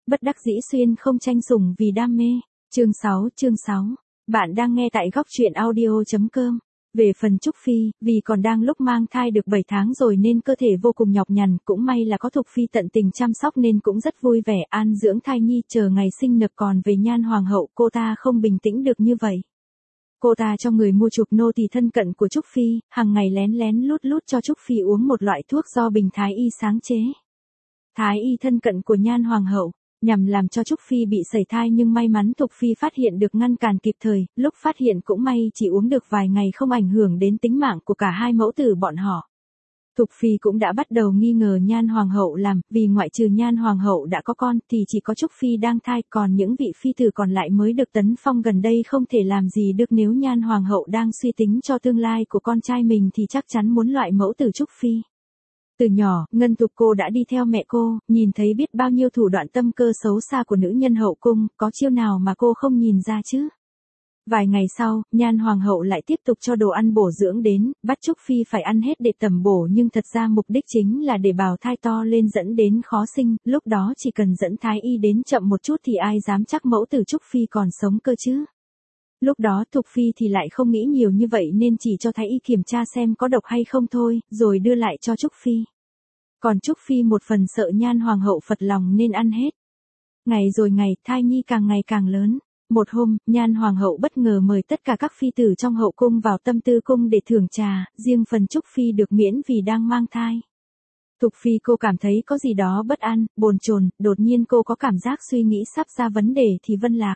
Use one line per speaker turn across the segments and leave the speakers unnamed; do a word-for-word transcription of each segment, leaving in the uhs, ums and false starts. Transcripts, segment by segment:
bất đắc dĩ xuyên không tranh sủng vì đam mê. Chương sáu, chương sáu. Bạn đang nghe tại góc truyện audio chấm com. Về phần Trúc Phi, vì còn đang lúc mang thai được bảy tháng rồi nên cơ thể vô cùng nhọc nhằn, cũng may là có Thục Phi tận tình chăm sóc nên cũng rất vui vẻ an dưỡng thai nhi chờ ngày sinh nở. Còn về Nhan Hoàng hậu, cô ta không bình tĩnh được như vậy. Cô ta cho người mua chuộc nô tỳ thân cận của Trúc Phi, hàng ngày lén lén lút lút cho Trúc Phi uống một loại thuốc do Bình Thái Y sáng chế. Thái Y thân cận của Nhan Hoàng hậu, nhằm làm cho Trúc Phi bị sẩy thai nhưng may mắn Thục Phi phát hiện được ngăn cản kịp thời, lúc phát hiện cũng may chỉ uống được vài ngày không ảnh hưởng đến tính mạng của cả hai mẫu tử bọn họ. Thục Phi cũng đã bắt đầu nghi ngờ Nhan Hoàng hậu làm, vì ngoại trừ Nhan Hoàng hậu đã có con thì chỉ có Trúc Phi đang thai, còn những vị phi tử còn lại mới được tấn phong gần đây không thể làm gì được. Nếu Nhan Hoàng hậu đang suy tính cho tương lai của con trai mình thì chắc chắn muốn loại mẫu tử Trúc Phi. Từ nhỏ, Ngân Thục cô đã đi theo mẹ cô, nhìn thấy biết bao nhiêu thủ đoạn tâm cơ xấu xa của nữ nhân hậu cung, có chiêu nào mà cô không nhìn ra chứ? Vài ngày sau, Nhan Hoàng hậu lại tiếp tục cho đồ ăn bổ dưỡng đến, bắt Trúc Phi phải ăn hết để tẩm bổ nhưng thật ra mục đích chính là để bào thai to lên dẫn đến khó sinh, lúc đó chỉ cần dẫn thái y đến chậm một chút thì ai dám chắc mẫu tử Trúc Phi còn sống cơ chứ? Lúc đó Thục Phi thì lại không nghĩ nhiều như vậy nên chỉ cho thái y kiểm tra xem có độc hay không thôi, rồi đưa lại cho Trúc Phi. Còn Trúc Phi một phần sợ Nhan Hoàng hậu phật lòng nên ăn hết. Ngày rồi ngày, thai nhi càng ngày càng lớn. Một hôm, Nhan Hoàng hậu bất ngờ mời tất cả các phi tử trong hậu cung vào Tâm Tư cung để thưởng trà, riêng phần Trúc Phi được miễn vì đang mang thai. Thục Phi cô cảm thấy có gì đó bất an, bồn chồn, đột nhiên cô có cảm giác suy nghĩ sắp ra vấn đề thì Vân Lạc.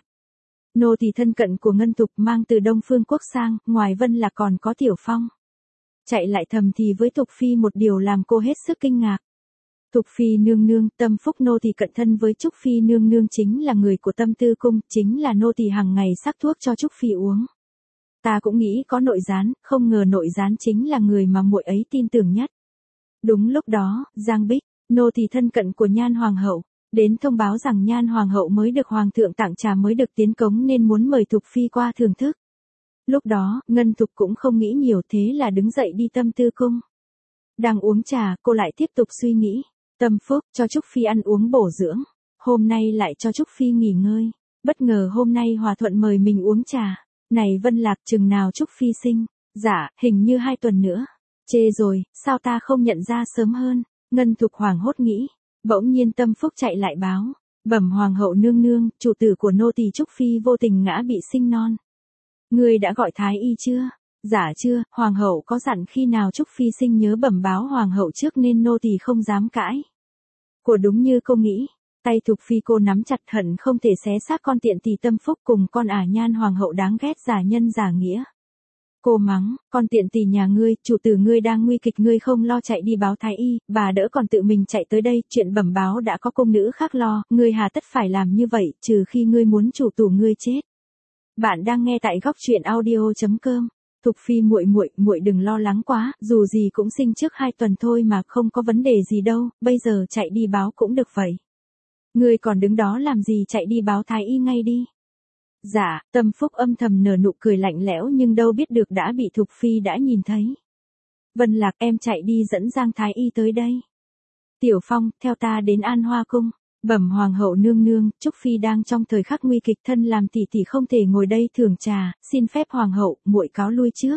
Nô tỳ thân cận của Ngân Thục mang từ Đông Phương Quốc sang, ngoài Vân Lạc còn có Tiểu Phong. Chạy lại thầm thì với Thục Phi một điều làm cô hết sức kinh ngạc. Thục Phi nương nương, Tâm Phúc nô tỳ cận thân với Trúc Phi nương nương chính là người của Tâm Tư cung, chính là nô tỳ hàng ngày sắc thuốc cho Trúc Phi uống. Ta cũng nghĩ có nội gián, không ngờ nội gián chính là người mà muội ấy tin tưởng nhất. Đúng lúc đó, Giang Bích, nô tỳ thân cận của Nhan Hoàng hậu, đến thông báo rằng Nhan Hoàng hậu mới được Hoàng thượng tặng trà mới được tiến cống nên muốn mời Thục Phi qua thưởng thức. Lúc đó, Ngân Thục cũng không nghĩ nhiều thế là đứng dậy đi Tâm Tư cung. Đang uống trà, cô lại tiếp tục suy nghĩ. Tâm Phúc cho Trúc Phi ăn uống bổ dưỡng, hôm nay lại cho Trúc Phi nghỉ ngơi. Bất ngờ hôm nay Hòa Thuận mời mình uống trà. Này Vân Lạc, chừng nào Trúc Phi sinh? Dạ, hình như hai tuần nữa. Chê rồi, sao ta không nhận ra sớm hơn? Ngân Thục hoảng hốt nghĩ. Bỗng nhiên Tâm Phúc chạy lại báo. Bẩm Hoàng hậu nương nương, chủ tử của nô tỳ Trúc Phi vô tình ngã bị sinh non. Ngươi đã gọi thái y chưa? Dạ chưa, Hoàng hậu có dặn khi nào Trúc Phi sinh nhớ bẩm báo Hoàng hậu trước nên nô tỳ không dám cãi. Của đúng như cô nghĩ, tay Thục Phi cô nắm chặt hận không thể xé xác con tiện tỳ Tâm Phúc cùng con ả Nhan Hoàng hậu đáng ghét giả nhân giả nghĩa. Cô mắng, con tiện tỳ nhà ngươi, chủ tử ngươi đang nguy kịch ngươi không lo chạy đi báo thái y, bà đỡ còn tự mình chạy tới đây, chuyện bẩm báo đã có cung nữ khác lo, ngươi hà tất phải làm như vậy, trừ khi ngươi muốn chủ tủ ngươi chết. Bạn đang nghe tại góc truyện audio chấm com. Thục Phi muội muội, muội đừng lo lắng quá, dù gì cũng sinh trước hai tuần thôi mà không có vấn đề gì đâu, bây giờ chạy đi báo cũng được vậy. Ngươi còn đứng đó làm gì, chạy đi báo thái y ngay đi. Dạ, Tâm Phúc âm thầm nở nụ cười lạnh lẽo nhưng đâu biết được đã bị Thục Phi đã nhìn thấy. Vân Lạc, em chạy đi dẫn Giang thái y tới đây. Tiểu Phong, theo ta đến An Hoa cung. Bẩm Hoàng hậu nương nương, Trúc Phi đang trong thời khắc nguy kịch, thân làm tỷ tỷ không thể ngồi đây thưởng trà, xin phép Hoàng hậu, muội cáo lui trước.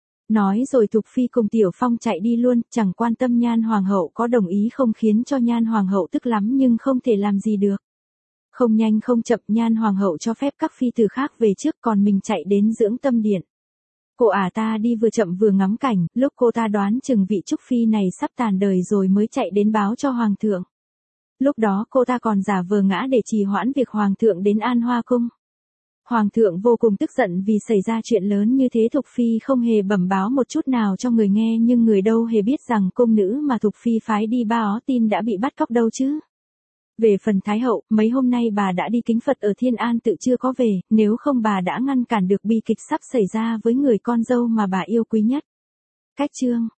Nói rồi Thục Phi cùng Tiểu Phong chạy đi luôn, chẳng quan tâm Nhan Hoàng hậu có đồng ý không, khiến cho Nhan Hoàng hậu tức lắm nhưng không thể làm gì được. Không nhanh không chậm, Nhan Hoàng hậu cho phép các phi tử khác về trước, còn mình chạy đến dưỡng tâm điện. Cô ả ta đi vừa chậm vừa ngắm cảnh, lúc cô ta đoán chừng vị Trúc Phi này sắp tàn đời rồi mới chạy đến báo cho Hoàng thượng. Lúc đó cô ta còn giả vờ ngã để trì hoãn việc Hoàng thượng đến An Hoa cung. Hoàng thượng vô cùng tức giận vì xảy ra chuyện lớn như thế. Thục Phi không hề bẩm báo một chút nào cho người nghe, nhưng người đâu hề biết rằng cung nữ mà Thục Phi phái đi báo tin đã bị bắt cóc đâu chứ. Về phần Thái hậu, mấy hôm nay bà đã đi kính Phật ở Thiên An tự chưa có về, nếu không bà đã ngăn cản được bi kịch sắp xảy ra với người con dâu mà bà yêu quý nhất. Cách chương